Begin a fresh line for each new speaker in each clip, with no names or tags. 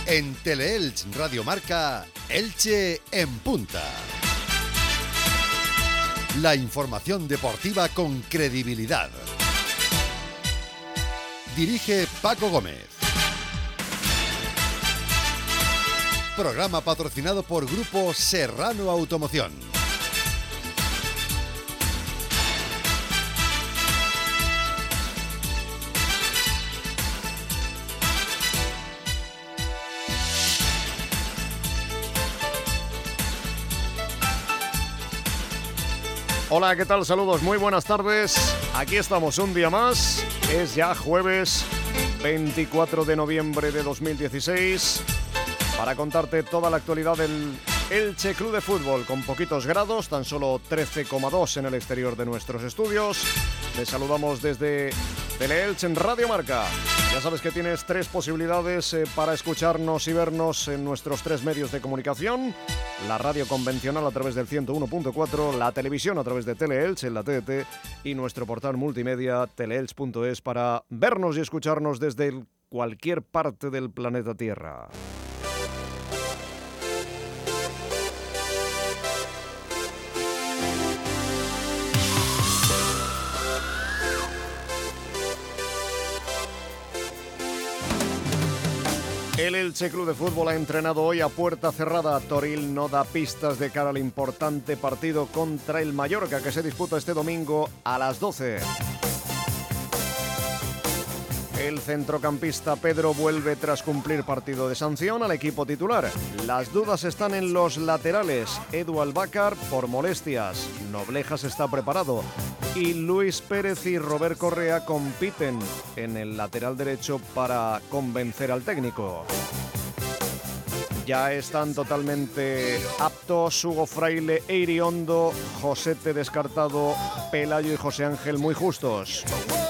En Teleelch Radio Marca, Elche en punta. La información deportiva con credibilidad. Dirige Paco Gómez. Programa patrocinado por Grupo Serrano Automoción.
Hola, ¿qué tal? Saludos, muy buenas tardes. Aquí estamos un día más. Es ya jueves 24 de noviembre de 2016 para contarte toda la actualidad del Elche Club de Fútbol con poquitos grados, tan solo 13,2 en el exterior de nuestros estudios. Te saludamos desde Teleelch en Radio Marca. Ya sabes que tienes tres posibilidades para escucharnos y vernos en nuestros tres medios de comunicación. La radio convencional a través del 101.4, la televisión a través de Teleelch en la TDT y nuestro portal multimedia teleelch.es para vernos y escucharnos desde cualquier parte del planeta Tierra. El Elche Club de Fútbol ha entrenado hoy a puerta cerrada. Toril no da pistas de cara al importante partido contra el Mallorca que se disputa este domingo a las 12. El centrocampista Pedro vuelve tras cumplir partido de sanción al equipo titular. Las dudas están en los laterales. Edu Albácar por molestias. Noblejas está preparado. Y Luis Pérez y Robert Correa compiten en el lateral derecho para convencer al técnico. Ya están totalmente aptos Hugo Fraile e Iriondo, Josete descartado, Pelayo y José Ángel muy justos.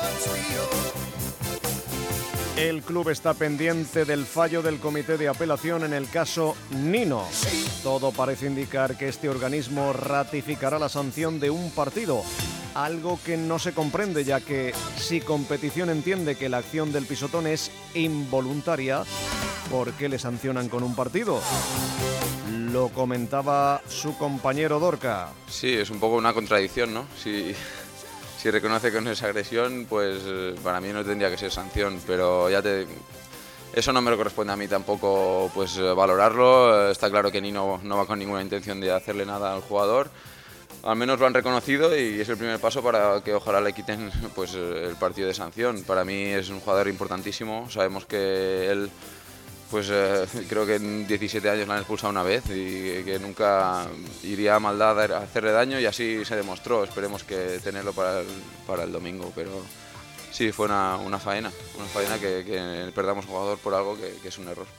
El club está pendiente del fallo del comité de apelación en el caso Nino. Todo parece indicar que este organismo ratificará la sanción de un partido, algo que no se comprende, ya que si Competición entiende que la acción del pisotón es involuntaria, ¿por qué le sancionan con un partido? Lo comentaba su compañero Dorca.
Sí, es un poco una contradicción, ¿no? Si reconoce que no es agresión, pues para mí no tendría que ser sanción, pero eso no me lo corresponde a mí tampoco pues valorarlo. Está claro que Nino no va con ninguna intención de hacerle nada al jugador. Al menos lo han reconocido y es el primer paso para que ojalá le quiten pues el partido de sanción. Para mí es un jugador importantísimo. Sabemos que él, pues creo que en 17 años lo han expulsado una vez y que nunca iría a maldad a hacerle daño, y así se demostró. Esperemos que tenerlo para el domingo, pero sí, fue una faena que perdamos un jugador por algo que es un error.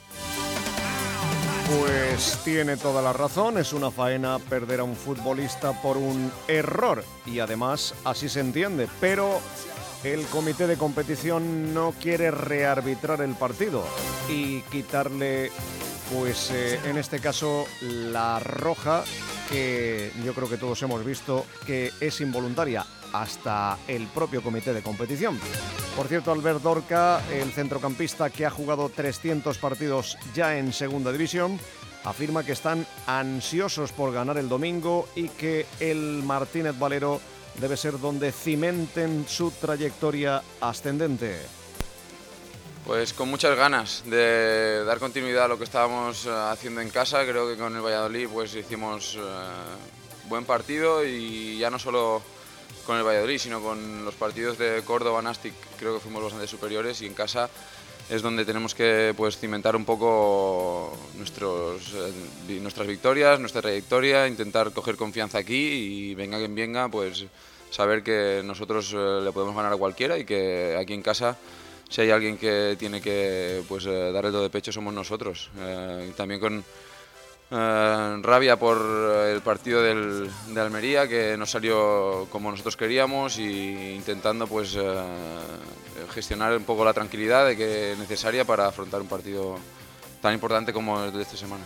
Pues tiene toda la razón, es una faena perder a un futbolista por un error y además así se entiende, pero el comité de competición no quiere rearbitrar el partido y quitarle, pues en este caso, la roja, que yo creo que todos hemos visto que es involuntaria, hasta el propio comité de competición. Por cierto, Albert Dorca, el centrocampista que ha jugado 300 partidos ya en segunda división, afirma que están ansiosos por ganar el domingo y que el Martínez Valero debe ser donde cimenten su trayectoria ascendente.
Pues con muchas ganas de dar continuidad a lo que estábamos haciendo en casa. Creo que con el Valladolid pues hicimos buen partido, y ya no solo con el Valladolid, sino con los partidos de Córdoba, Nastic, creo que fuimos bastante superiores, y en casa es donde tenemos que pues cimentar un poco nuestras victorias, nuestra trayectoria, intentar coger confianza aquí y venga quien venga, pues saber que nosotros le podemos ganar a cualquiera y que aquí en casa, si hay alguien que tiene que pues dar el do de pecho, somos nosotros. También con rabia por el partido de Almería, que no salió como nosotros queríamos, y intentando pues gestionar un poco la tranquilidad necesaria para afrontar un partido tan importante como el de esta semana.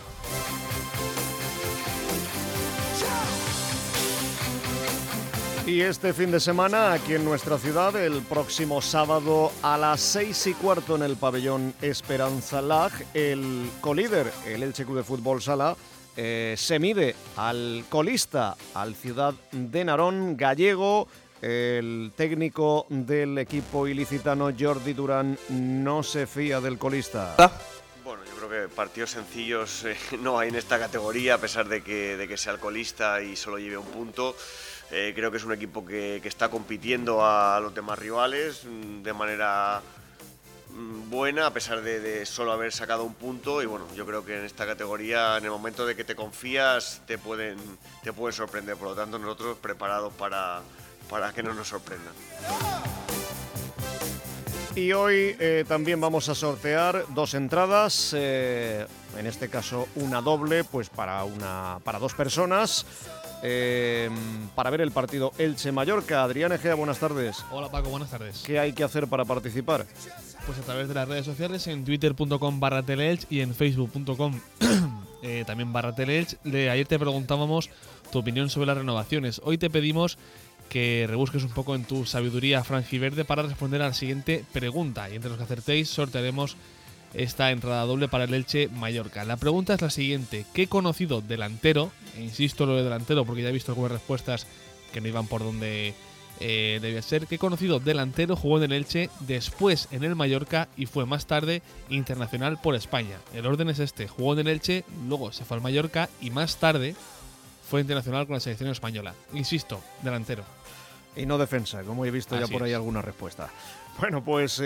Y este fin de semana, aquí en nuestra ciudad, el próximo sábado a las 6:15 en el pabellón Esperanza Lag, el colíder, el Elche Club de Fútbol Sala, se mide al colista, al Ciudad de Narón gallego. El técnico del equipo ilicitano, Jordi Durán, no se fía del colista.
Bueno, yo creo que partidos sencillos no hay en esta categoría, a pesar de que sea el colista y solo lleve un punto. Creo que es un equipo que está compitiendo a los demás rivales de manera buena, a pesar de solo haber sacado un punto. Y bueno, yo creo que en esta categoría, en el momento de que te confías, te pueden sorprender. Por lo tanto, nosotros preparados para que no nos sorprendan.
Y hoy también vamos a sortear 2 entradas, en este caso una doble, pues para 2 personas, para ver el partido Elche-Mallorca. Adrián Egea, buenas tardes.
Hola Paco, buenas tardes.
¿Qué hay que hacer para participar?
Pues a través de las redes sociales, en twitter.com/teleelch y en facebook.com también /teleelch. Ayer te preguntábamos tu opinión sobre las renovaciones. Hoy te pedimos que rebusques un poco en tu sabiduría franjiverde para responder a la siguiente pregunta. Y entre los que acertéis sortearemos esta entrada doble para el Elche Mallorca. La pregunta es la siguiente: ¿qué conocido delantero, e insisto lo de delantero porque ya he visto algunas respuestas que no iban por donde debía ser, qué conocido delantero jugó en el Elche, después en el Mallorca y fue más tarde internacional por España? El orden es este: jugó en el Elche, luego se fue al Mallorca y más tarde fue internacional con la selección española. Insisto, delantero.
Y no defensa, como he visto ya por ahí alguna respuesta. Bueno, pues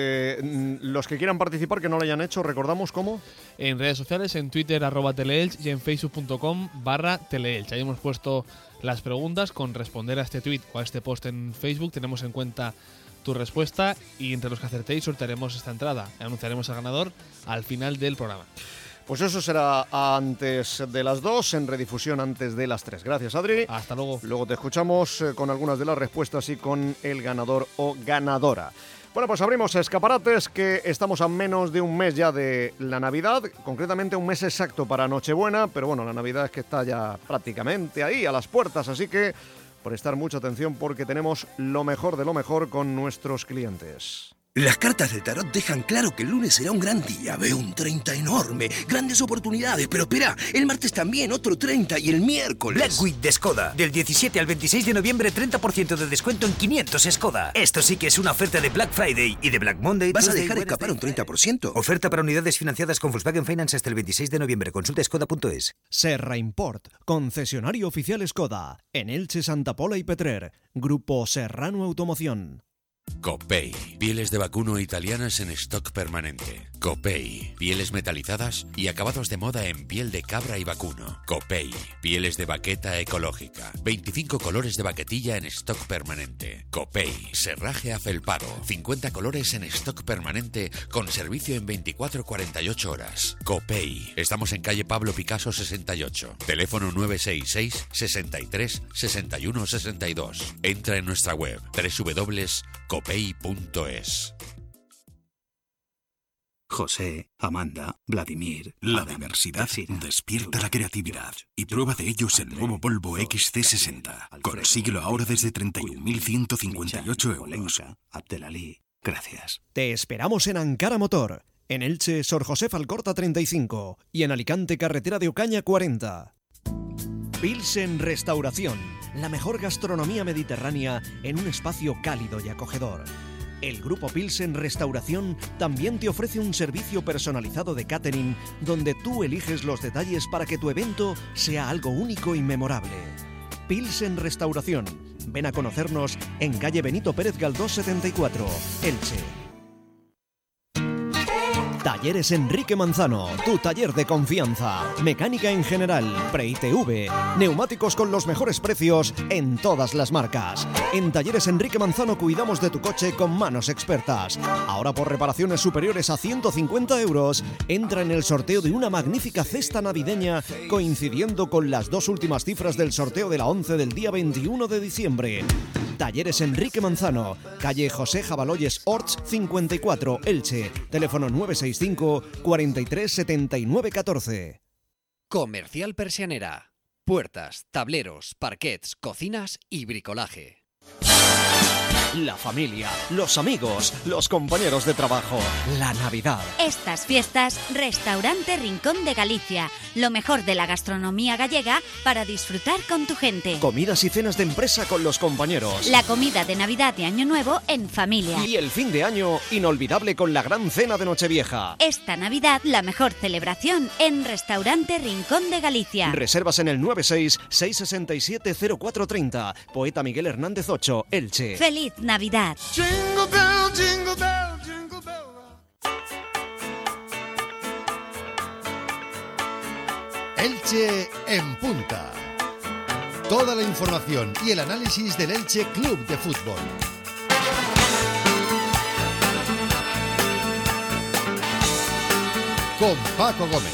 los que quieran participar, que no lo hayan hecho, recordamos cómo.
En redes sociales, en Twitter @teleelch y en facebook.com/teleelch. Ahí hemos puesto las preguntas con responder a este tweet o a este post en Facebook. Tenemos en cuenta tu respuesta y entre los que acertéis sortearemos esta entrada. Anunciaremos al ganador al final del programa.
Pues eso será antes de las 2, en redifusión antes de las 3. Gracias, Adri.
Hasta luego.
Luego te escuchamos con algunas de las respuestas y con el ganador o ganadora. Bueno, pues abrimos escaparates, que estamos a menos de un mes ya de la Navidad, concretamente un mes exacto para Nochebuena, pero bueno, la Navidad es que está ya prácticamente ahí, a las puertas, así que prestar mucha atención porque tenemos lo mejor de lo mejor con nuestros clientes.
Las cartas del tarot dejan claro que el lunes será un gran día. Veo un 30 enorme, grandes oportunidades, pero espera, el martes también otro 30 y el miércoles...
Black Week de Skoda. Del 17 al 26 de noviembre, 30% de descuento en 500 Skoda. Esto sí que es una oferta de Black Friday y de Black Monday.
¿Vas a dejar escapar un 30%?
Oferta para unidades financiadas con Volkswagen Finance hasta el 26 de noviembre. Consulta skoda.es.
Serra Import, concesionario oficial Skoda. En Elche, Santa Pola y Petrer. Grupo Serrano Automoción.
Copei, pieles de vacuno italianas en stock permanente. Copei, pieles metalizadas y acabados de moda en piel de cabra y vacuno. Copei, pieles de baqueta ecológica. 25 colores de baquetilla en stock permanente. Copei, serraje afelpado. 50 colores en stock permanente con servicio en 24-48 horas. Copei, estamos en calle Pablo Picasso 68. Teléfono 966 63 61 62. Entra en nuestra web www.copei.es.
José, Amanda, Vladimir... La diversidad despierta la creatividad y prueba de ello es el nuevo Volvo XC60. Consíguelo ahora desde 31.158 euros.
Abdelalí,
Gracias.
te esperamos en Ankara Motor. En Elche, Sor José Alcorta 35 y en Alicante, carretera de Ocaña 40. Pilsen Restauración, la mejor gastronomía mediterránea en un espacio cálido y acogedor. El Grupo Pilsen Restauración también te ofrece un servicio personalizado de catering donde tú eliges los detalles para que tu evento sea algo único y memorable. Pilsen Restauración. Ven a conocernos en calle Benito Pérez Galdós 74, Elche. Talleres Enrique Manzano, tu taller de confianza. Mecánica en general, pre-ITV, neumáticos con los mejores precios en todas las marcas. En Talleres Enrique Manzano cuidamos de tu coche con manos expertas. Ahora por reparaciones superiores a 150 euros, entra en el sorteo de una magnífica cesta navideña coincidiendo con las 2 últimas cifras del sorteo de la 11 del día 21 de diciembre. Talleres Enrique Manzano, calle José Jabaloyes Orts 54, Elche. Teléfono 965 43 79 14.
Comercial Persianera. Puertas, tableros, parquets, cocinas y bricolaje.
la familia, los amigos, los compañeros de trabajo, la Navidad.
Estas fiestas, Restaurante Rincón de Galicia, lo mejor de la gastronomía gallega para disfrutar con tu gente.
Comidas y cenas de empresa con los compañeros.
La comida de Navidad y Año Nuevo en familia.
Y el fin de año inolvidable con la gran cena de Nochevieja.
Esta Navidad, la mejor celebración en Restaurante Rincón de Galicia.
Reservas en el 96-667-0430. Poeta Miguel Hernández 8, Elche.
¡Feliz Navidad!
Jingle bell, jingle bell, jingle bell.
Elche en punta. Toda la información y el análisis del Elche Club de Fútbol. Con Paco Gómez.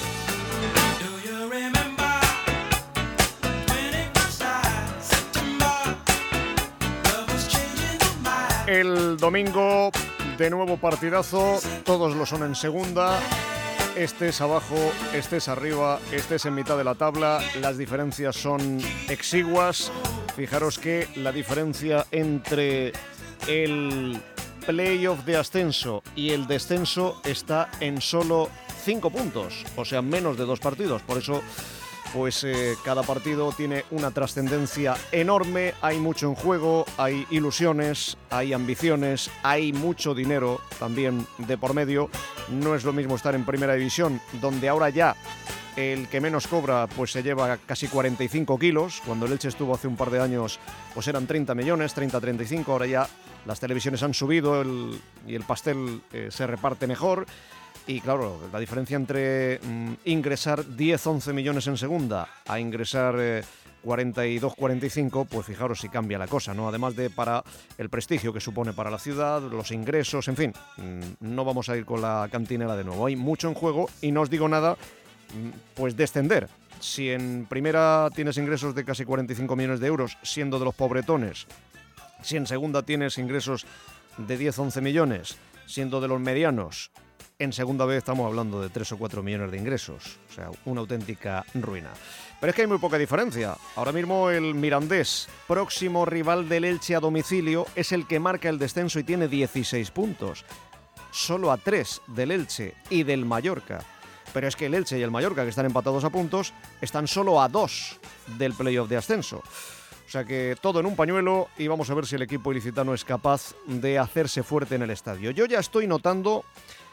El domingo, de nuevo partidazo, todos lo son en segunda. Estés abajo, estés arriba, estés en mitad de la tabla, las diferencias son exiguas. Fijaros que la diferencia entre el playoff de ascenso y el descenso está en solo 5 puntos, o sea, menos de 2 partidos. Por eso, pues cada partido tiene una trascendencia enorme, hay mucho en juego, hay ilusiones, hay ambiciones, hay mucho dinero también de por medio. No es lo mismo estar en Primera División, donde ahora ya el que menos cobra pues se lleva casi 45 kilos. Cuando el Elche estuvo hace un par de años pues eran 30 millones, 30-35, ahora ya las televisiones han subido y el pastel se reparte mejor. Y claro, la diferencia entre ingresar 10-11 millones en segunda a ingresar 42-45, pues fijaros si cambia la cosa, ¿no? Además de para el prestigio que supone para la ciudad, los ingresos, en fin, no vamos a ir con la cantinela de nuevo. Hay mucho en juego y no os digo nada, pues descender. Si en primera tienes ingresos de casi 45 millones de euros, siendo de los pobretones, si en segunda tienes ingresos de 10-11 millones, siendo de los medianos, en segunda vez estamos hablando de 3 o 4 millones de ingresos. O sea, una auténtica ruina. Pero es que hay muy poca diferencia. Ahora mismo el Mirandés, próximo rival del Elche a domicilio, es el que marca el descenso y tiene 16 puntos. Solo a 3 del Elche y del Mallorca. Pero es que el Elche y el Mallorca, que están empatados a puntos, están solo a 2 del playoff de ascenso. O sea que todo en un pañuelo y vamos a ver si el equipo ilicitano es capaz de hacerse fuerte en el estadio. Yo ya estoy notando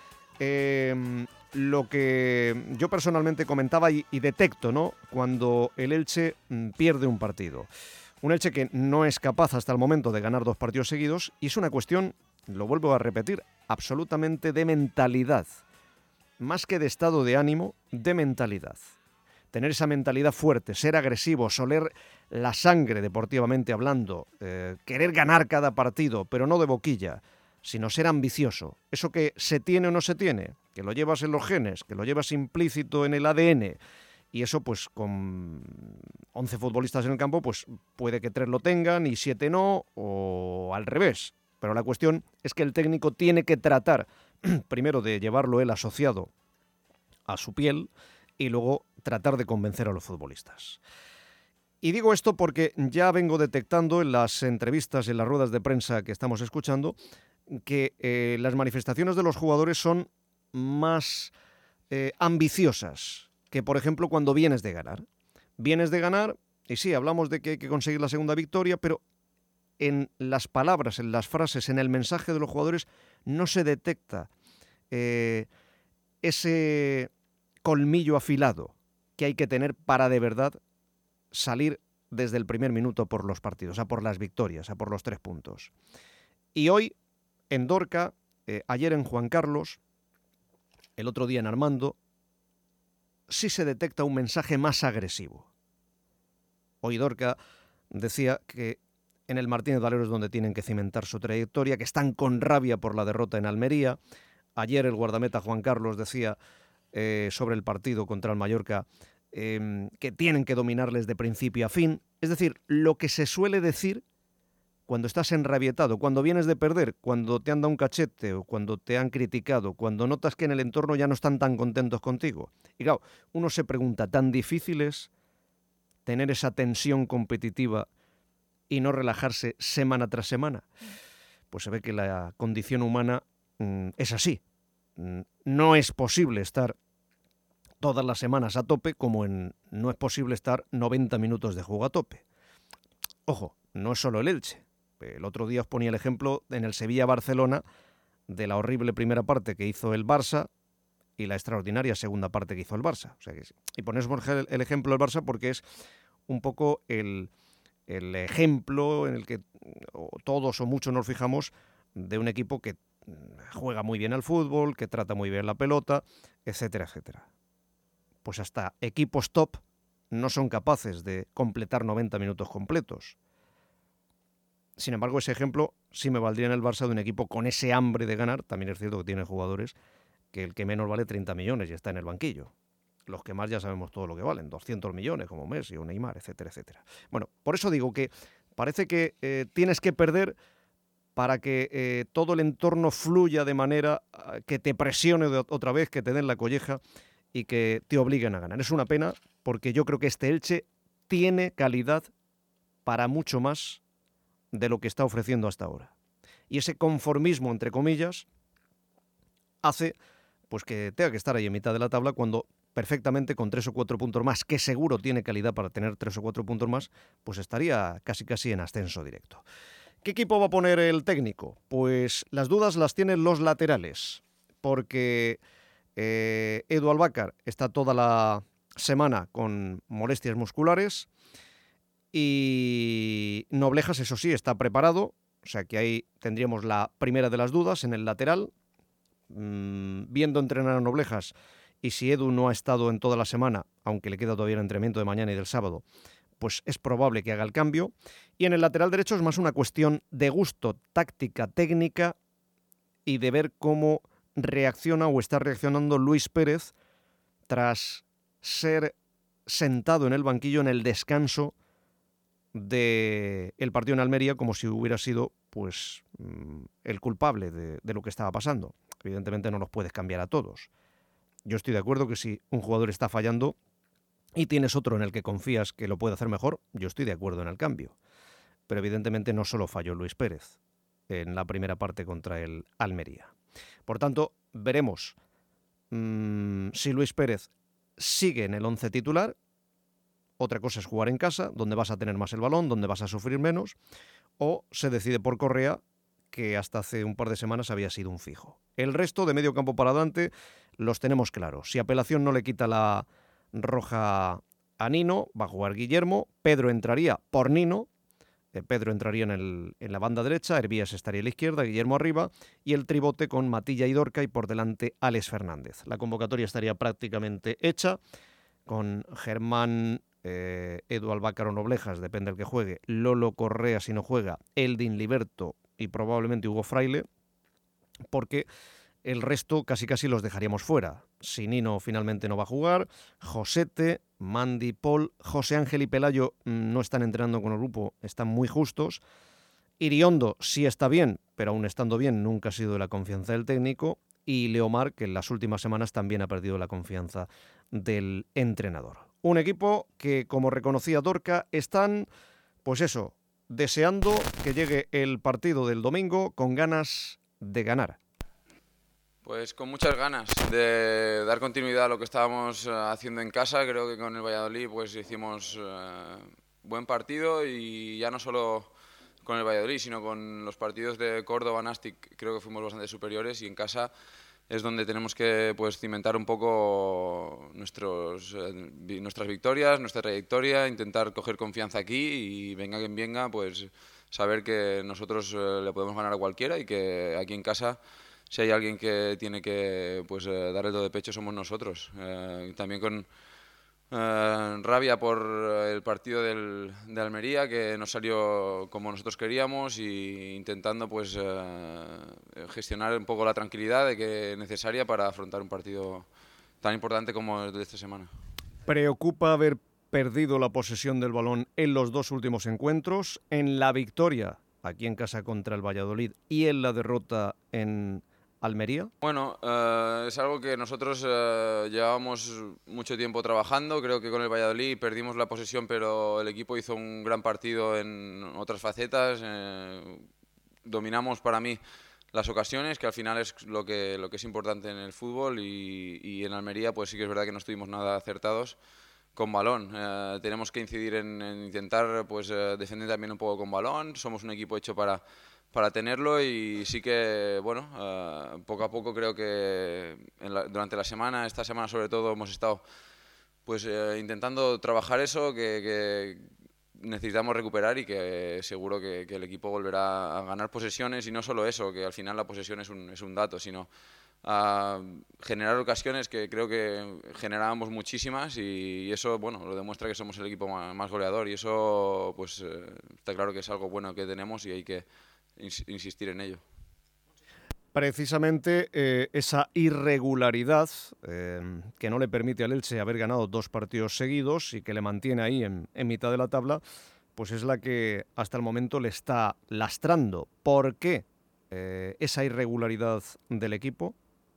lo que yo personalmente comentaba y detecto, ¿no? Cuando el Elche pierde un partido. Un Elche que no es capaz hasta el momento de ganar 2 partidos seguidos y es una cuestión, lo vuelvo a repetir, absolutamente de mentalidad. Más que de estado de ánimo, de mentalidad. Tener esa mentalidad fuerte, ser agresivo, soler la sangre deportivamente hablando, querer ganar cada partido, pero no de boquilla, sino ser ambicioso. Eso que se tiene o no se tiene, que lo llevas en los genes, que lo llevas implícito en el ADN, y eso pues con 11 futbolistas en el campo, pues puede que 3 lo tengan y 7 no, o al revés. Pero la cuestión es que el técnico tiene que tratar, primero de llevarlo él asociado a su piel, y luego tratar de convencer a los futbolistas. Y digo esto porque ya vengo detectando en las entrevistas, en las ruedas de prensa que estamos escuchando, que las manifestaciones de los jugadores son más ambiciosas que, por ejemplo, cuando vienes de ganar. Vienes de ganar, y sí, hablamos de que hay que conseguir la segunda victoria, pero en las palabras, en las frases, en el mensaje de los jugadores, no se detecta ese colmillo afilado que hay que tener para de verdad salir desde el primer minuto por los partidos, a por las victorias, a por los 3 puntos. Y hoy, en Dorca, ayer en Juan Carlos, el otro día en Armando, sí se detecta un mensaje más agresivo. Hoy Dorca decía que en el Martínez Valero es donde tienen que cimentar su trayectoria, que están con rabia por la derrota en Almería. Ayer el guardameta Juan Carlos decía sobre el partido contra el Mallorca que tienen que dominarles de principio a fin. Es decir, lo que se suele decir cuando estás enrabietado, cuando vienes de perder, cuando te han dado un cachete o cuando te han criticado, cuando notas que en el entorno ya no están tan contentos contigo. Y claro, uno se pregunta, ¿tan difícil es tener esa tensión competitiva y no relajarse semana tras semana? pues se ve que la condición humana es así. No es posible estar todas las semanas a tope como no es posible estar 90 minutos de juego a tope. Ojo, no es solo el Elche. El otro día os ponía el ejemplo en el Sevilla-Barcelona de la horrible primera parte que hizo el Barça y la extraordinaria segunda parte que hizo el Barça. O sea que, y ponemos el ejemplo del Barça porque es un poco el ejemplo en el que todos o muchos nos fijamos de un equipo que juega muy bien al fútbol, que trata muy bien la pelota, etcétera, etcétera. Pues hasta equipos top no son capaces de completar 90 minutos completos. Sin embargo, ese ejemplo sí me valdría en el Barça de un equipo con ese hambre de ganar. También es cierto que tiene jugadores que el que menos vale 30 millones y está en el banquillo. Los que más ya sabemos todo lo que valen, 200 millones como Messi o Neymar, etcétera, etcétera. Bueno, por eso digo que parece que tienes que perder para que todo el entorno fluya de manera que te presione otra vez, que te den la colleja y que te obliguen a ganar. Es una pena porque yo creo que este Elche tiene calidad para mucho más de lo que está ofreciendo hasta ahora. Y ese conformismo, entre comillas, hace pues que tenga que estar ahí en mitad de la tabla cuando perfectamente con 3 o 4 puntos más, que seguro tiene calidad para tener 3 o 4 puntos más, pues estaría casi en ascenso directo. ¿Qué equipo va a poner el técnico? Pues las dudas las tienen los laterales, porque Edu Albácar está toda la semana con molestias musculares y Noblejas, eso sí, está preparado, o sea que ahí tendríamos la primera de las dudas en el lateral. Viendo entrenar a Noblejas y si Edu no ha estado en toda la semana, aunque le queda todavía el entrenamiento de mañana y del sábado, pues es probable que haga el cambio. Y en el lateral derecho es más una cuestión de gusto, táctica, técnica y de ver cómo reacciona o está reaccionando Luis Pérez tras ser sentado en el banquillo en el descanso del partido en Almería, como si hubiera sido pues el culpable de lo que estaba pasando. Evidentemente no los puedes cambiar a todos. Yo estoy de acuerdo que si un jugador está fallando y tienes otro en el que confías que lo puede hacer mejor, yo estoy de acuerdo en el cambio. Pero evidentemente no solo falló Luis Pérez en la primera parte contra el Almería. Por tanto, veremos si Luis Pérez sigue en el 11 titular. Otra cosa es jugar en casa, donde vas a tener más el balón, donde vas a sufrir menos, o se decide por Correa, que hasta hace un par de semanas había sido un fijo. El resto de medio campo para adelante los tenemos claros. Si Apelación no le quita la roja a Nino, va a jugar Guillermo, Pedro entraría por Nino, Pedro entraría en la banda derecha, Hervías estaría a la izquierda, Guillermo arriba, y el tribote con Matilla y Dorca y por delante Alex Fernández. La convocatoria estaría prácticamente hecha, con Germán, Edu Albácar o Noblejas, depende del que juegue, Lolo Correa si no juega, Eldin Liberto y probablemente Hugo Fraile, porque el resto casi los dejaríamos fuera. Si Nino finalmente no va a jugar, Josete, Mandy, Paul, José Ángel y Pelayo no están entrenando con el grupo, están muy justos. Iriondo sí está bien, pero aún estando bien nunca ha sido de la confianza del técnico. Y Leomar, que en las últimas semanas también ha perdido la confianza del entrenador. Un equipo que, como reconocía Dorca, están, pues eso, deseando que llegue el partido del domingo con ganas de ganar.
Pues con muchas ganas de dar continuidad a lo que estábamos haciendo en casa. Creo que con el Valladolid pues hicimos buen partido y ya no solo con el Valladolid, sino con los partidos de Córdoba, Nastic, creo que fuimos bastante superiores y en casa es donde tenemos que pues cimentar un poco nuestras victorias, nuestra trayectoria, intentar coger confianza aquí y venga quien venga, pues saber que nosotros le podemos ganar a cualquiera y que aquí en casa si hay alguien que tiene que pues dar el do de pecho somos nosotros. También con rabia por el partido de Almería, que no salió como nosotros queríamos, y intentando pues gestionar un poco la tranquilidad necesaria para afrontar un partido tan importante como el de esta semana.
Preocupa haber perdido la posesión del balón en los dos últimos encuentros, en la victoria aquí en casa contra el Valladolid y en la derrota en Almería.
Bueno, es algo que nosotros llevábamos mucho tiempo trabajando. Creo que con el Valladolid perdimos la posesión, pero el equipo hizo un gran partido en otras facetas. dominamos para mí las ocasiones, que al final es lo que es importante en el fútbol, y en Almería pues sí que es verdad que no estuvimos nada acertados con balón. Tenemos que incidir en intentar pues defender también un poco con balón. Somos un equipo hecho para tenerlo, y sí que, bueno, poco a poco creo que durante la semana, esta semana sobre todo, hemos estado pues intentando trabajar eso, que necesitamos recuperar, y que seguro que el equipo volverá a ganar posesiones, y no solo eso, que al final la posesión es un dato, sino a generar ocasiones, que creo que generábamos muchísimas, y eso, bueno, lo demuestra que somos el equipo más goleador, y eso pues está claro que es algo bueno que tenemos, y hay que insistir en ello.
Precisamente esa irregularidad que no le permite al Elche haber ganado 2 partidos seguidos y que le mantiene ahí en mitad de la tabla, pues es la que hasta el momento le está lastrando. ¿Por qué esa irregularidad del equipo?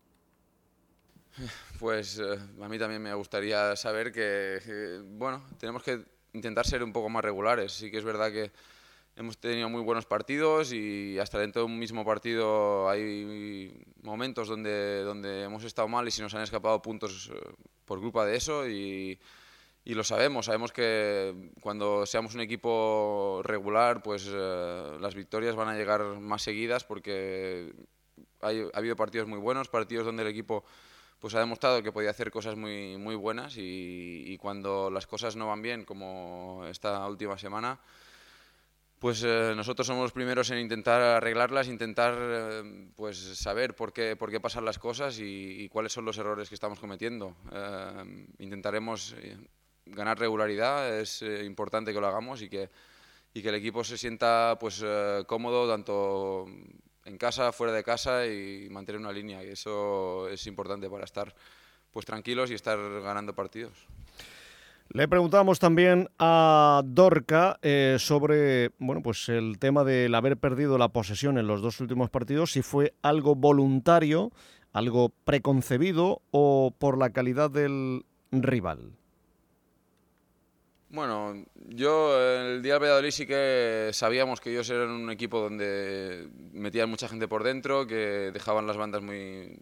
Pues a mí también me gustaría saber que, bueno, tenemos que intentar ser un poco más regulares. Sí que es verdad que hemos tenido muy buenos partidos, y hasta dentro de un mismo partido hay momentos donde hemos estado mal y se nos han escapado puntos por culpa de eso, y lo sabemos que cuando seamos un equipo regular pues las victorias van a llegar más seguidas, porque ha habido partidos muy buenos, partidos donde el equipo pues ha demostrado que podía hacer cosas muy, muy buenas, y cuando las cosas no van bien, como esta última semana, pues nosotros somos los primeros en intentar arreglarlas, intentar pues saber por qué pasan las cosas y cuáles son los errores que estamos cometiendo. Intentaremos ganar regularidad, es importante que lo hagamos, y que el equipo se sienta pues cómodo tanto en casa, fuera de casa, y mantener una línea, y eso es importante para estar pues tranquilos y estar ganando partidos.
Le preguntamos también a Dorca sobre pues el tema del haber perdido la posesión en los 2 últimos partidos, si fue algo voluntario, algo preconcebido o por la calidad del rival.
Bueno, yo el día del Valladolid sí que sabíamos que ellos eran un equipo donde metían mucha gente por dentro, que dejaban las bandas muy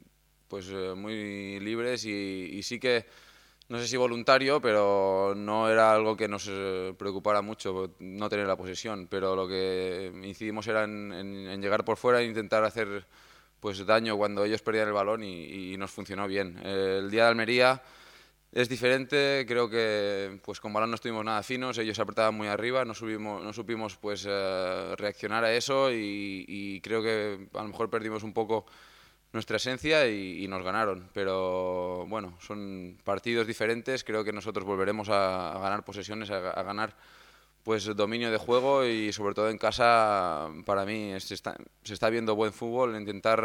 libres, y sí que, no sé si voluntario, pero no era algo que nos preocupara mucho no tener la posesión, pero lo que incidimos era en llegar por fuera e intentar hacer pues daño cuando ellos perdían el balón, y nos funcionó bien. El día de Almería es diferente, creo que pues con balón no estuvimos nada finos, ellos apretaban muy arriba, no supimos pues reaccionar a eso, y creo que a lo mejor perdimos un poco nuestra esencia y nos ganaron, pero bueno, son partidos diferentes, creo que nosotros volveremos a ganar posesiones, a ganar pues dominio de juego, y sobre todo en casa para mí se está viendo buen fútbol, intentar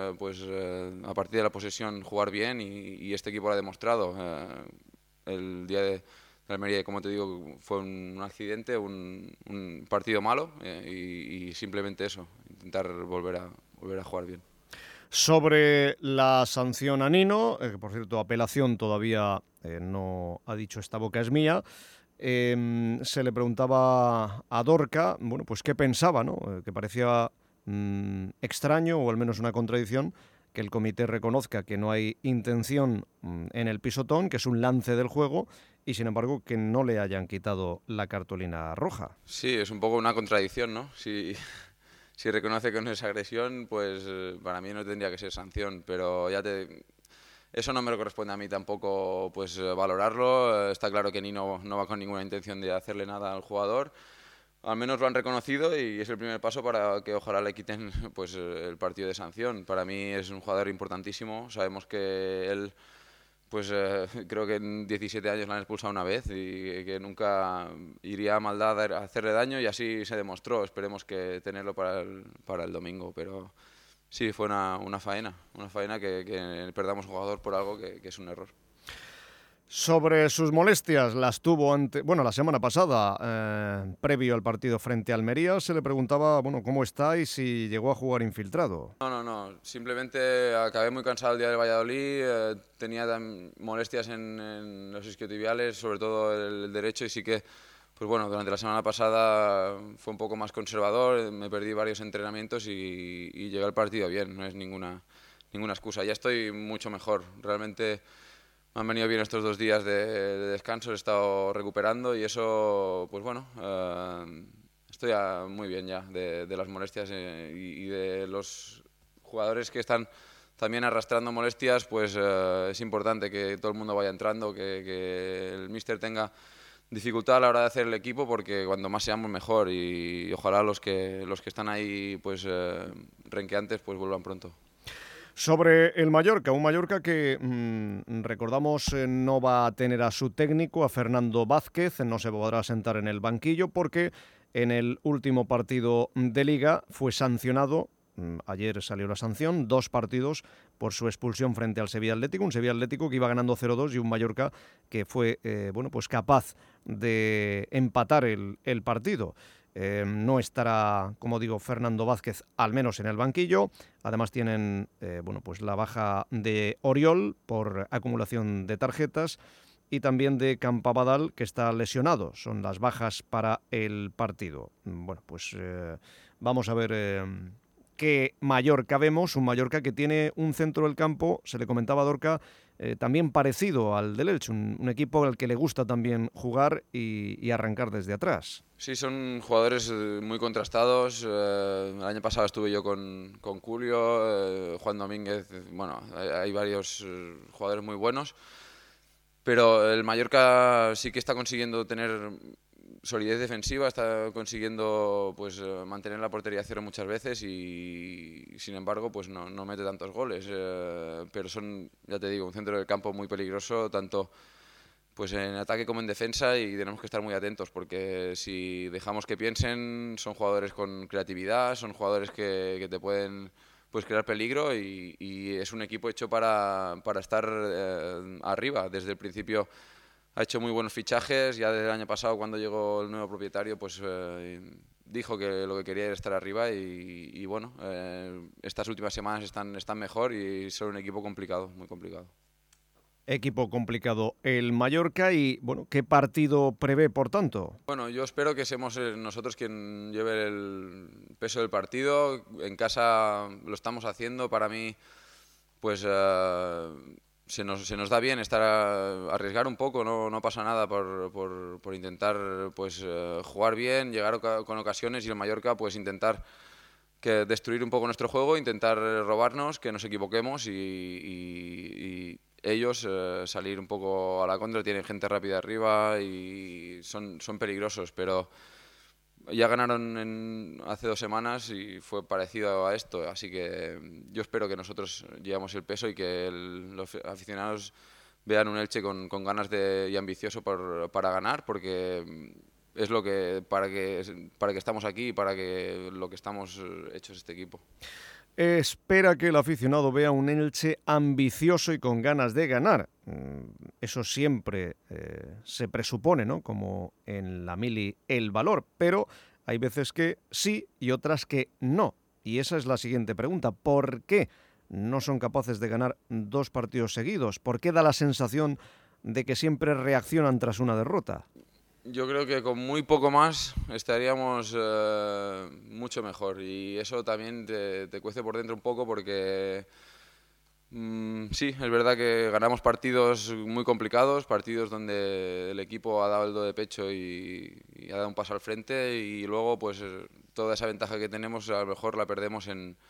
a partir de la posesión jugar bien, y este equipo lo ha demostrado. El día de Almería, como te digo, fue un accidente, un partido malo, y simplemente eso, intentar volver a jugar bien.
Sobre la sanción a Nino, que por cierto apelación todavía no ha dicho esta boca es mía, se le preguntaba a Dorca, pues qué pensaba, ¿no? Que parecía extraño, o al menos una contradicción, que el comité reconozca que no hay intención en el pisotón, que es un lance del juego, y sin embargo que no le hayan quitado la cartulina roja.
Sí, es un poco una contradicción, ¿no? Si reconoce que no es agresión, pues para mí no tendría que ser sanción, pero eso no me lo corresponde a mí tampoco pues valorarlo. Está claro que Nino no va con ninguna intención de hacerle nada al jugador. Al menos lo han reconocido, y es el primer paso para que ojalá le quiten pues el partido de sanción. Para mí es un jugador importantísimo. Sabemos que él creo que en 17 años lo han expulsado una vez, y que nunca iría a maldad a hacerle daño, y así se demostró. Esperemos que tenerlo para el domingo, pero sí, fue una faena que perdamos un jugador por algo que es un error.
Sobre sus molestias, las tuvo la semana pasada, previo al partido frente a Almería, se le preguntaba cómo está y si llegó a jugar infiltrado.
No, simplemente acabé muy cansado el día del Valladolid, tenía molestias en los isquiotibiales, sobre todo el derecho, y sí que pues bueno, durante la semana pasada fue un poco más conservador, me perdí varios entrenamientos y llegué al partido bien, no es ninguna excusa. Ya estoy mucho mejor, realmente me han venido bien estos 2 días de descanso, he estado recuperando y eso, pues bueno, estoy muy bien ya de las molestias y de los jugadores que están también arrastrando molestias, pues es importante que todo el mundo vaya entrando, que el míster tenga dificultad a la hora de hacer el equipo, porque cuando más seamos mejor y ojalá los que están ahí pues renqueantes pues vuelvan pronto.
Sobre el Mallorca, un Mallorca que recordamos no va a tener a su técnico, a Fernando Vázquez, no se podrá sentar en el banquillo porque en el último partido de Liga fue sancionado. Ayer salió la sanción, 2 partidos por su expulsión frente al Sevilla Atlético, un Sevilla Atlético que iba ganando 0-2 y un Mallorca que fue pues capaz de empatar el partido. No estará, como digo, Fernando Vázquez, al menos en el banquillo. Además tienen pues la baja de Oriol por acumulación de tarjetas y también de Campabadal, que está lesionado. Son las bajas para el partido. Bueno, pues vamos a ver qué Mallorca vemos, un Mallorca que tiene un centro del campo, se le comentaba a Dorca, también parecido al del Elche, un equipo al que le gusta también jugar y arrancar desde atrás.
Sí, son jugadores muy contrastados. El año pasado estuve yo con Julio, Juan Domínguez, bueno, hay varios jugadores muy buenos, pero el Mallorca sí que está consiguiendo tener solidez defensiva, está consiguiendo pues mantener la portería a cero muchas veces y sin embargo pues no mete tantos goles, pero son, ya te digo, un centro del campo muy peligroso tanto pues en ataque como en defensa y tenemos que estar muy atentos porque si dejamos que piensen son jugadores con creatividad, son jugadores que te pueden pues crear peligro y es un equipo hecho para estar arriba desde el principio. Ha hecho muy buenos fichajes, ya desde el año pasado cuando llegó el nuevo propietario pues dijo que lo que quería era estar arriba y bueno, estas últimas semanas están mejor y son un equipo complicado, muy complicado.
Equipo complicado el Mallorca y bueno, ¿qué partido prevé por tanto?
Bueno, yo espero que seamos nosotros quien lleve el peso del partido, en casa lo estamos haciendo, para mí pues se nos da bien arriesgar un poco, no pasa nada por intentar pues jugar bien, llegar con ocasiones y el Mallorca pues intentar destruir un poco nuestro juego, intentar robarnos, que nos equivoquemos y ellos salir un poco a la contra, tienen gente rápida arriba y son peligrosos, pero ya ganaron hace 2 semanas y fue parecido a esto, así que yo espero que nosotros llevamos el peso y que los aficionados vean un Elche con ganas y ambicioso para ganar, porque es lo que para que estamos aquí y para que lo que estamos hechos este equipo.
Espera que el aficionado vea un Elche ambicioso y con ganas de ganar. Eso siempre se presupone, ¿no? Como en la mili el valor, pero hay veces que sí y otras que no. Y esa es la siguiente pregunta. ¿Por qué no son capaces de ganar 2 partidos seguidos? ¿Por qué da la sensación de que siempre reaccionan tras una derrota?
Yo creo que con muy poco más estaríamos mucho mejor y eso también te cuece por dentro un poco porque sí, es verdad que ganamos partidos muy complicados, partidos donde el equipo ha dado el do de pecho y ha dado un paso al frente y luego pues toda esa ventaja que tenemos a lo mejor la perdemos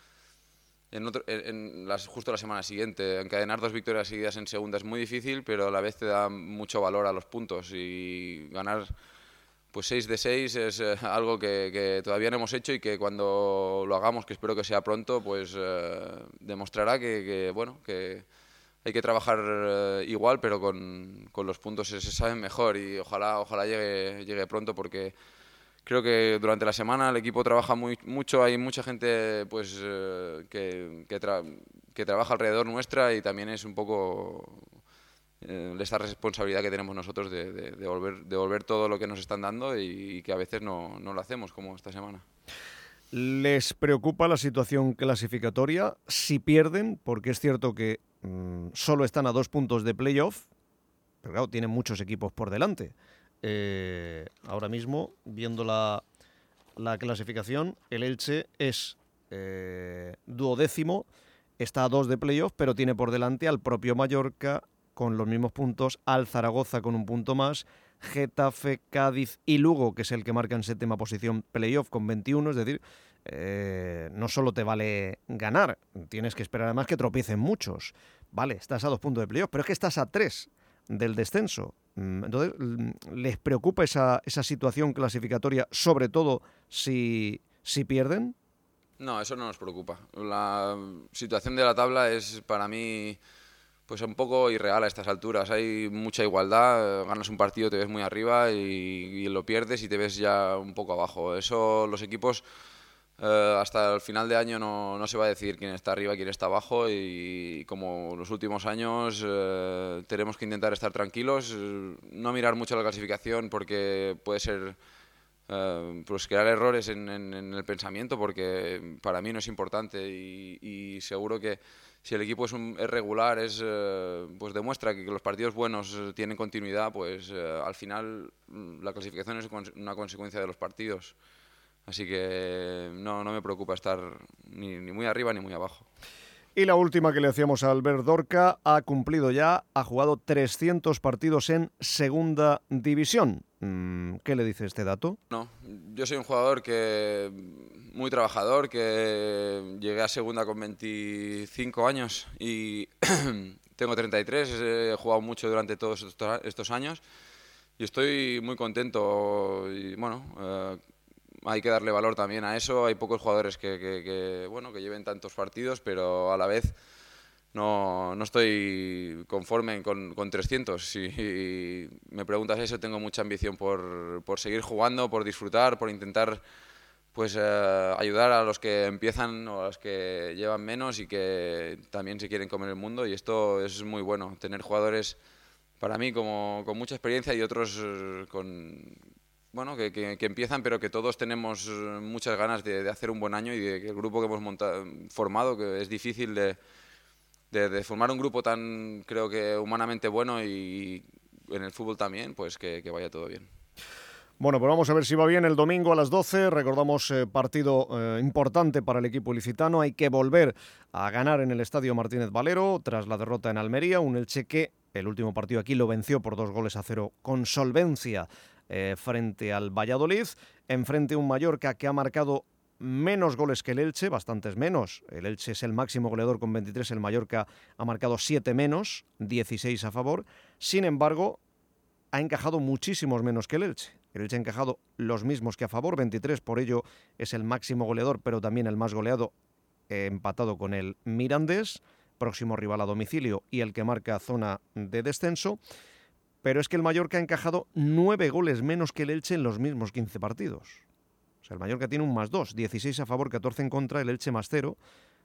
justo la semana siguiente. Encadenar 2 victorias seguidas en segunda es muy difícil, pero a la vez te da mucho valor a los puntos y ganar pues 6 de 6 es algo que todavía no hemos hecho y que cuando lo hagamos, que espero que sea pronto, pues demostrará que hay que trabajar igual, pero con los puntos se saben mejor y ojalá llegue pronto porque creo que durante la semana el equipo trabaja mucho, hay mucha gente pues que trabaja alrededor nuestra y también es un poco esta responsabilidad que tenemos nosotros de devolver todo lo que nos están dando y que a veces no lo hacemos, como esta semana.
¿Les preocupa la situación clasificatoria si pierden? Porque es cierto que solo están a 2 puntos de playoff, pero claro, tienen muchos equipos por delante. ahora mismo, viendo la clasificación, el Elche es 12º, está a 2 de playoff, pero tiene por delante al propio Mallorca con los mismos puntos, al Zaragoza con un punto más, Getafe, Cádiz y Lugo, que es el que marca en 7ª posición playoff con 21, es decir, no solo te vale ganar, tienes que esperar además que tropiecen muchos. Vale, estás a 2 puntos de playoff, pero es que estás a 3 del descenso. Entonces, ¿les preocupa esa situación clasificatoria, sobre todo si pierden?
No, eso no nos preocupa. La situación de la tabla es para mí pues un poco irreal a estas alturas. Hay mucha igualdad, ganas un partido, te ves muy arriba y lo pierdes y te ves ya un poco abajo. Eso los equipos hasta el final de año no se va a decir quién está arriba y quién está abajo, y como los últimos años tenemos que intentar estar tranquilos, no mirar mucho la clasificación porque puede ser pues crear errores en el pensamiento, porque para mí no es importante y seguro que si el equipo es regular, pues demuestra que los partidos buenos tienen continuidad, pues al final la clasificación es una consecuencia de los partidos. Así que no me preocupa estar ni muy arriba ni muy abajo.
Y la última que le hacíamos a Albert Dorca, ha jugado 300 partidos en segunda división. ¿Qué le dice este dato?
No, yo soy un jugador muy trabajador, que llegué a segunda con 25 años y tengo 33, he jugado mucho durante todos estos años y estoy muy contento y bueno, hay que darle valor también a eso. Hay pocos jugadores que lleven tantos partidos, pero a la vez no estoy conforme con 300. Si me preguntas eso, tengo mucha ambición por seguir jugando, por disfrutar, por intentar pues ayudar a los que empiezan o a los que llevan menos y que también se quieren comer el mundo. Y esto es muy bueno, tener jugadores para mí con mucha experiencia y otros que empiezan, pero que todos tenemos muchas ganas de hacer un buen año, y de que el grupo que hemos formado, que es difícil de formar un grupo tan, creo que humanamente bueno, y en el fútbol también, pues que vaya todo bien.
Bueno, pues vamos a ver si va bien el domingo a las 12. Recordamos, partido importante para el equipo ilicitano. Hay que volver a ganar en el Estadio Martínez Valero tras la derrota en Almería. Un Elche que el último partido aquí lo venció por 2-0 con solvencia frente al Valladolid. Enfrente un Mallorca que ha marcado menos goles que el Elche, bastantes menos. El Elche es el máximo goleador con 23, el Mallorca ha marcado 7 menos, 16 a favor. Sin embargo, ha encajado muchísimos menos que el Elche. El Elche ha encajado los mismos que a favor, 23, por ello es el máximo goleador, pero también el más goleado, empatado con el Mirandés, próximo rival a domicilio y el que marca zona de descenso. Pero es que el Mallorca ha encajado 9 goles menos que el Elche en los mismos 15 partidos. O sea, el Mallorca tiene un +2, 16 a favor, 14 en contra, el Elche +0,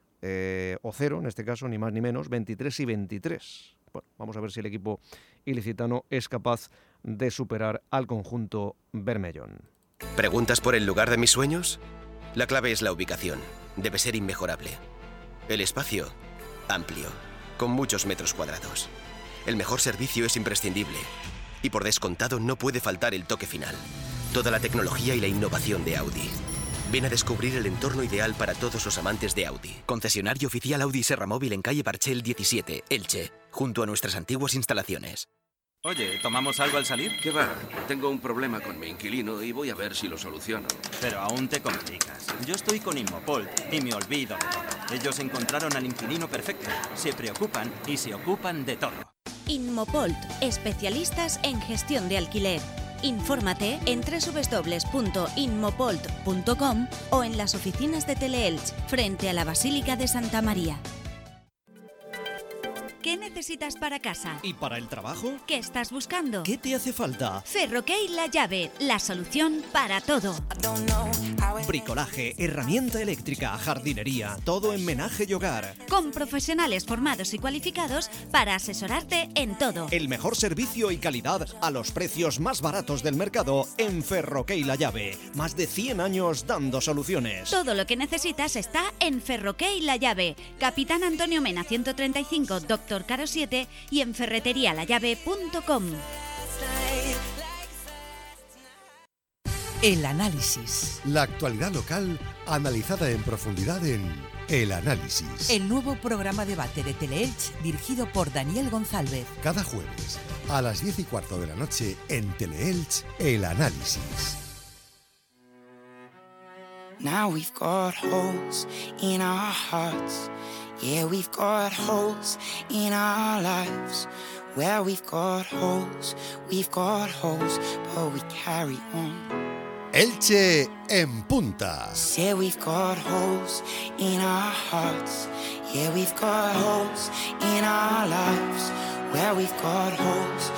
o 0 en este caso, ni más ni menos, 23 y 23. Bueno, vamos a ver si el equipo ilicitano es capaz de superar al conjunto bermellón.
¿Preguntas por el lugar de mis sueños? La clave es la ubicación. Debe ser inmejorable. El espacio, amplio, con muchos metros cuadrados. El mejor servicio es imprescindible. Y por descontado no puede faltar el toque final. Toda la tecnología y la innovación de Audi. Ven a descubrir el entorno ideal para todos los amantes de Audi. Concesionario oficial Audi Serra Móvil en calle Barchel 17, Elche, junto a nuestras antiguas instalaciones.
Oye, ¿tomamos algo al salir?
¿Qué va? Tengo un problema con mi inquilino y voy a ver si lo soluciono.
Pero aún te complicas. Yo estoy con Inmopolt y me olvido de todo. Ellos encontraron al inquilino perfecto. Se preocupan y se ocupan de todo.
Inmopolt, especialistas en gestión de alquiler. Infórmate en www.inmopolt.com o en las oficinas de Teleelch, frente a la Basílica de Santa María. ¿Qué necesitas para casa?
¿Y para el trabajo?
¿Qué estás buscando?
¿Qué te hace falta?
Ferrocarril La Llave, la solución para todo.
Bricolaje, herramienta eléctrica, jardinería, todo en menaje y hogar.
Con profesionales formados y cualificados para asesorarte en todo.
El mejor servicio y calidad a los precios más baratos del mercado en Ferrocarril La Llave. Más de 100 años dando soluciones.
Todo lo que necesitas está en Ferrocarril La Llave. Capitán Antonio Mena 135, Doctor Caro 7 y en ferreterialallave.com.
El Análisis.
La actualidad local analizada en profundidad en El Análisis.
El nuevo programa debate de Teleelch dirigido por Daniel González.
Cada jueves a las 10:15 de la noche en Teleelch, El Análisis.
Now we've got holes in our hearts. Yeah, we've got holes in our lives. Where we've got holes, but we carry on.
Elche en punta.
Say we've got holes in our hearts. Yeah, we've got holes in our lives. Where we've got holes,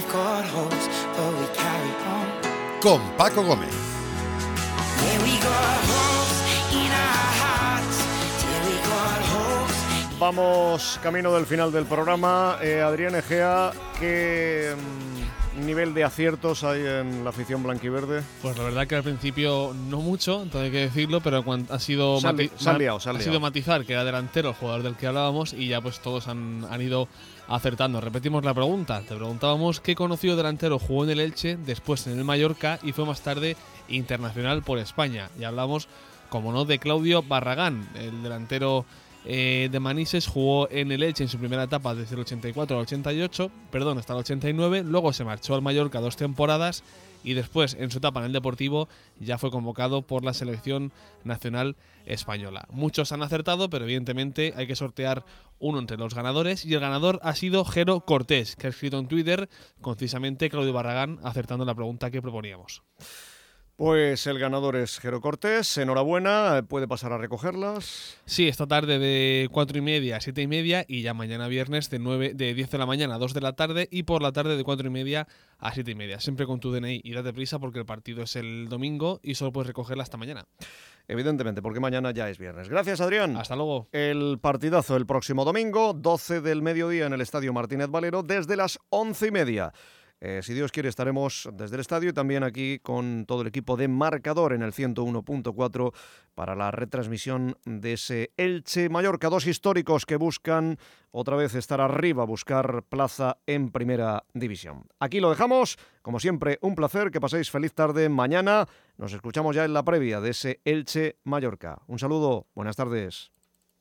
but we carry on.
Con Paco Gómez.
Yeah, we got holes in our hearts. Yeah, we got holes.
Vamos camino del final del programa. Adrián Egea, ¿qué nivel de aciertos hay en la afición blanquiverde?
Pues la verdad que al principio no mucho, todo hay que decirlo, pero ha sido matizar que era delantero el jugador del que hablábamos y ya pues todos han ido acertando. Repetimos la pregunta, te preguntábamos qué conocido delantero jugó en el Elche, después en el Mallorca y fue más tarde internacional por España. Y hablamos, como no, de Claudio Barragán, el delantero de Manises. Jugó en el Elche en su primera etapa desde el 84 al 88, hasta el 89, luego se marchó al Mallorca 2 temporadas y después en su etapa en el Deportivo ya fue convocado por la selección nacional española. Muchos han acertado, pero evidentemente hay que sortear uno entre los ganadores y el ganador ha sido Jero Cortés, que ha escrito en Twitter concisamente Claudio Barragán acertando la pregunta que proponíamos.
Pues el ganador es Jero Cortés, enhorabuena, puede pasar a recogerlas.
Sí, esta tarde de 4:30 a 7:30 y ya mañana viernes de 10 de la mañana a 2 de la tarde y por la tarde de 4:30 a 7:30. Siempre con tu DNI y date prisa porque el partido es el domingo y solo puedes recogerla hasta mañana.
Evidentemente, porque mañana ya es viernes. Gracias, Adrián.
Hasta luego.
El partidazo el próximo domingo, 12 del mediodía en el Estadio Martínez Valero desde las 11:30. Si Dios quiere estaremos desde el estadio y también aquí con todo el equipo de Marcador en el 101.4 para la retransmisión de ese Elche Mallorca. Dos históricos que buscan otra vez estar arriba, buscar plaza en Primera División. Aquí lo dejamos. Como siempre, un placer, que paséis feliz tarde. Mañana nos escuchamos ya en la previa de ese Elche Mallorca. Un saludo, buenas tardes.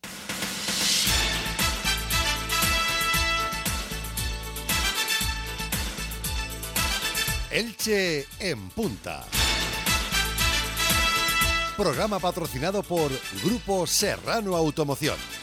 Elche en punta. Programa patrocinado por Grupo Serrano Automoción.